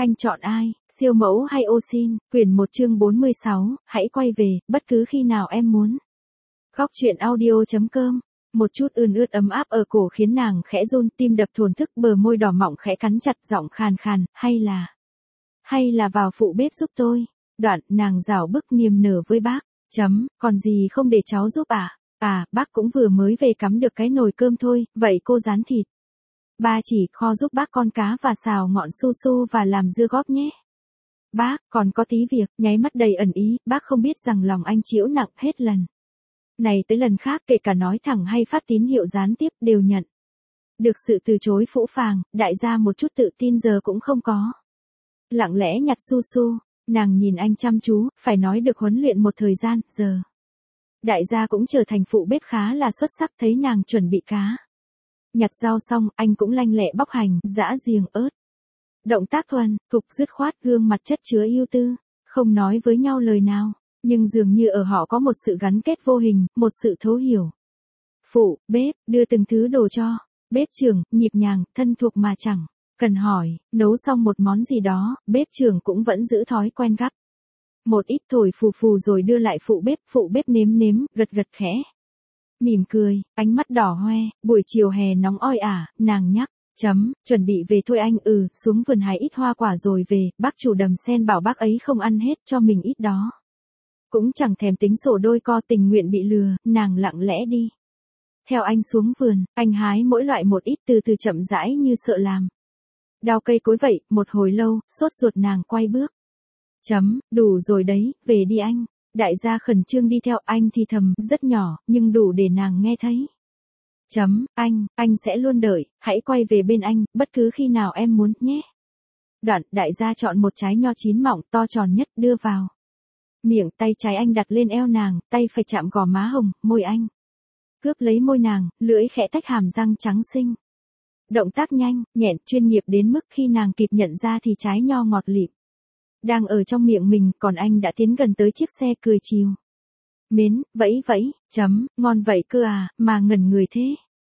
Anh chọn ai, siêu mẫu hay ô sin? Quyển 1 chương 46, hãy quay về, bất cứ khi nào em muốn. Góc truyện audio.com. Một chút ươn ướt ấm áp ở cổ khiến nàng khẽ run, tim đập thổn thức, bờ môi đỏ mọng khẽ cắn chặt, giọng khàn khàn, hay là vào phụ bếp giúp tôi. Đoạn, nàng rảo bức niềm nở với bác. Còn gì không để cháu giúp à? À, bác cũng vừa mới về cắm được cái nồi cơm thôi, vậy cô rán thịt. Ba chỉ kho giúp bác con cá và xào ngọn su su và làm dưa góp nhé. Bác, còn có tí việc, nháy mắt đầy ẩn ý, bác không biết rằng lòng anh chịu nặng hết lần này tới lần khác, kể cả nói thẳng hay phát tín hiệu gián tiếp đều nhận được sự từ chối phũ phàng. Đại gia một chút tự tin giờ cũng không có. Lặng lẽ nhặt su su, nàng nhìn anh chăm chú, phải nói được huấn luyện một thời gian, giờ đại gia cũng trở thành phụ bếp khá là xuất sắc. Thấy nàng chuẩn bị cá, nhặt rau xong, anh cũng lanh lẹ bóc hành, giã giềng ớt. Động tác thuần thục dứt khoát, gương mặt chất chứa ưu tư, không nói với nhau lời nào, nhưng dường như ở họ có một sự gắn kết vô hình, một sự thấu hiểu. Phụ bếp đưa từng thứ đồ cho bếp trưởng, nhịp nhàng, thân thuộc mà chẳng cần hỏi. Nấu xong một món gì đó, bếp trưởng cũng vẫn giữ thói quen gắp một ít thổi phù phù rồi đưa lại phụ bếp nếm nếm, gật gật khẽ mỉm cười, ánh mắt đỏ hoe. Buổi chiều hè nóng oi ả, nàng nhắc, chuẩn bị về thôi anh. Xuống vườn hái ít hoa quả rồi về. Bác chủ đầm sen bảo bác ấy không ăn hết, cho mình ít đó. Cũng chẳng thèm tính sổ đôi co, tình nguyện bị lừa, nàng lặng lẽ đi theo anh xuống vườn. Anh hái mỗi loại một ít, từ từ chậm rãi như sợ làm đau cây cối vậy. Một hồi lâu, sốt ruột nàng quay bước. Đủ rồi đấy, về đi anh. Đại gia khẩn trương đi theo, anh thì thầm, rất nhỏ, nhưng đủ để nàng nghe thấy. Anh sẽ luôn đợi, hãy quay về bên anh, bất cứ khi nào em muốn, nhé. Đoạn, đại gia chọn một trái nho chín mọng, to tròn nhất, đưa vào miệng. Tay trái anh đặt lên eo nàng, tay phải chạm gò má hồng, môi anh cướp lấy môi nàng, lưỡi khẽ tách hàm răng trắng xinh. Động tác nhanh, nhẹn, chuyên nghiệp đến mức khi nàng kịp nhận ra thì trái nho ngọt lịm đang ở trong miệng mình, còn anh đã tiến gần tới chiếc xe, cười chiều mến, vẫy, ngon vậy cơ à, mà ngẩn người thế.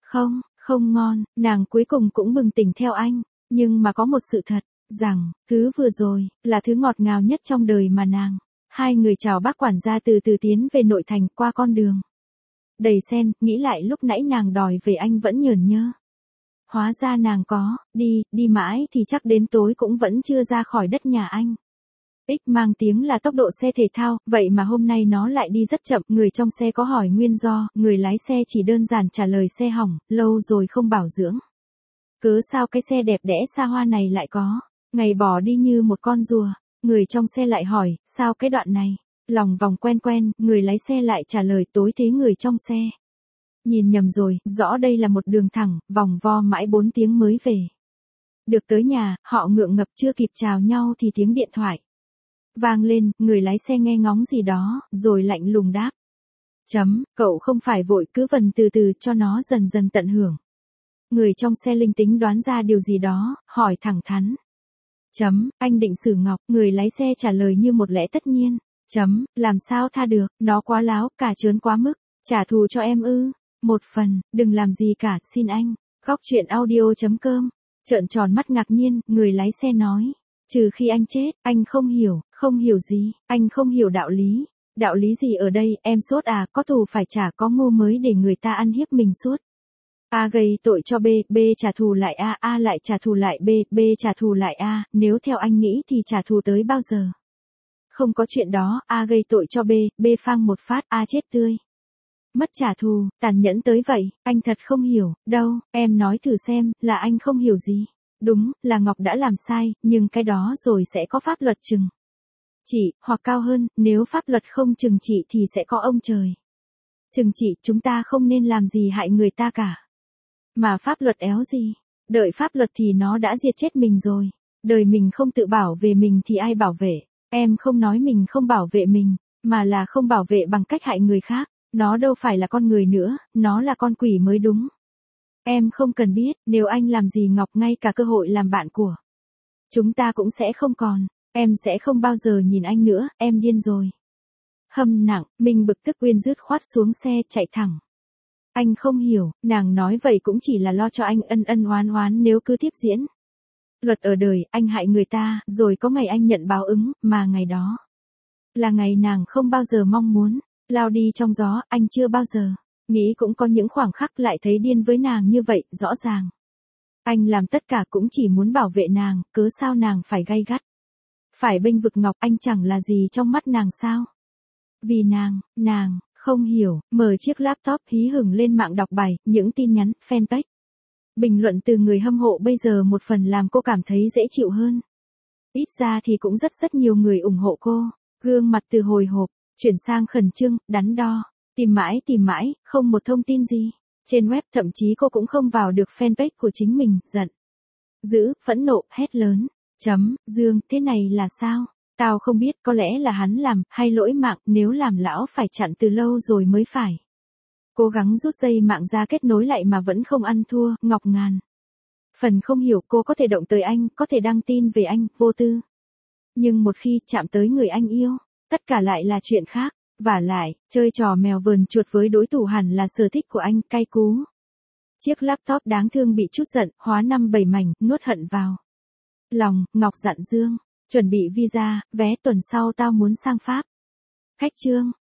Không ngon. Nàng cuối cùng cũng bừng tỉnh theo anh, nhưng mà có một sự thật, rằng, thứ vừa rồi, là thứ ngọt ngào nhất trong đời mà nàng. Hai người chào bác quản gia từ từ tiến về nội thành, qua con đường đầy sen. Nghĩ lại lúc nãy nàng đòi về, anh vẫn nhởn nhơ. Hóa ra nàng có, đi mãi thì chắc đến tối cũng vẫn chưa ra khỏi đất nhà anh. Mang tiếng là tốc độ xe thể thao, vậy mà hôm nay nó lại đi rất chậm. Người trong xe có hỏi nguyên do, người lái xe chỉ đơn giản trả lời xe hỏng, lâu rồi không bảo dưỡng. Cớ sao cái xe đẹp đẽ xa hoa này lại có ngày bỏ đi như một con rùa. Người trong xe lại hỏi, sao cái đoạn này lòng vòng quen, người lái xe lại trả lời, tối thế người trong xe nhìn nhầm rồi, rõ đây là một đường thẳng, vòng vo mãi 4 tiếng mới về được tới nhà. Họ ngượng ngập chưa kịp chào nhau thì tiếng điện thoại vang lên. Người lái xe nghe ngóng gì đó, rồi lạnh lùng đáp. Cậu không phải vội, cứ vần từ từ cho nó dần dần tận hưởng. Người trong xe linh tính đoán ra điều gì đó, hỏi thẳng thắn. Anh định xử Ngọc. Người lái xe trả lời như một lẽ tất nhiên. Làm sao tha được, nó quá láo, cả trớn quá mức. Trả thù cho em ư? Một phần, đừng làm gì cả, xin anh. Góc truyện audio.com. Trợn tròn mắt ngạc nhiên, người lái xe nói. Trừ khi anh chết, anh không hiểu gì, anh không hiểu đạo lý. Đạo lý gì ở đây, em sốt à, có thù phải trả, có ngu mới để người ta ăn hiếp mình suốt. A gây tội cho B, B trả thù lại A, A lại trả thù lại B, B trả thù lại A, nếu theo anh nghĩ thì trả thù tới bao giờ? Không có chuyện đó. A gây tội cho B, B phang một phát, A chết tươi. Mất trả thù, tàn nhẫn tới vậy, anh thật không hiểu, đâu, em nói thử xem, là anh không hiểu gì. Đúng, là Ngọc đã làm sai, nhưng cái đó rồi sẽ có pháp luật trừng trị, hoặc cao hơn, nếu pháp luật không trừng trị thì sẽ có ông trời trừng trị. Chúng ta không nên làm gì hại người ta cả. Mà pháp luật éo gì, đợi pháp luật thì nó đã diệt chết mình rồi. Đời mình không tự bảo vệ mình thì ai bảo vệ? Em không nói mình không bảo vệ mình, mà là không bảo vệ bằng cách hại người khác. Nó đâu phải là con người nữa, nó là con quỷ mới đúng. Em không cần biết, nếu anh làm gì Ngọc, ngay cả cơ hội làm bạn của chúng ta cũng sẽ không còn. Em sẽ không bao giờ nhìn anh nữa, em điên rồi. Hâm nặng, mình bực tức Uyên dứt khoát xuống xe chạy thẳng. Anh không hiểu, nàng nói vậy cũng chỉ là lo cho anh ân ân oán oán nếu cứ tiếp diễn. Luật ở đời, anh hại người ta, rồi có ngày anh nhận báo ứng, mà ngày đó là ngày nàng không bao giờ mong muốn. Lao đi trong gió, anh chưa bao giờ nghĩ cũng có những khoảng khắc lại thấy điên với nàng như vậy, rõ ràng. Anh làm tất cả cũng chỉ muốn bảo vệ nàng, cớ sao nàng phải gay gắt. Phải bênh vực Ngọc, anh chẳng là gì trong mắt nàng sao? Vì nàng, không hiểu, mở chiếc laptop hí hửng lên mạng đọc bài, những tin nhắn, fanpage. Bình luận từ người hâm mộ bây giờ một phần làm cô cảm thấy dễ chịu hơn. Ít ra thì cũng rất nhiều người ủng hộ cô. Gương mặt từ hồi hộp, chuyển sang khẩn trương, đắn đo. Tìm mãi, không một thông tin gì. Trên web thậm chí cô cũng không vào được fanpage của chính mình, giận dữ, phẫn nộ, hét lớn. Dương, thế này là sao? Tao không biết, có lẽ là hắn làm, hay lỗi mạng, nếu làm lão phải chặn từ lâu rồi mới phải. Cố gắng rút dây mạng ra kết nối lại mà vẫn không ăn thua, Ngọc ngàn phần không hiểu, cô có thể động tới anh, có thể đăng tin về anh, vô tư. Nhưng một khi chạm tới người anh yêu, tất cả lại là chuyện khác. Vả lại, chơi trò mèo vờn chuột với đối thủ hẳn là sở thích của anh, cay cú. Chiếc laptop đáng thương bị chút giận, hóa 5-7 mảnh, nuốt hận vào lòng. Ngọc dặn Dương, chuẩn bị visa, vé tuần sau tao muốn sang Pháp. Khách Trương,